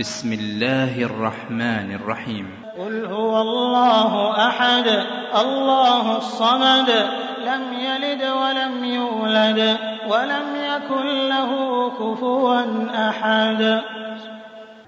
بسم الله الرحمن الرحيم. قل هو الله أحد الله الصمد لم يلد ولم يولد ولم يكن له كفوا أحد.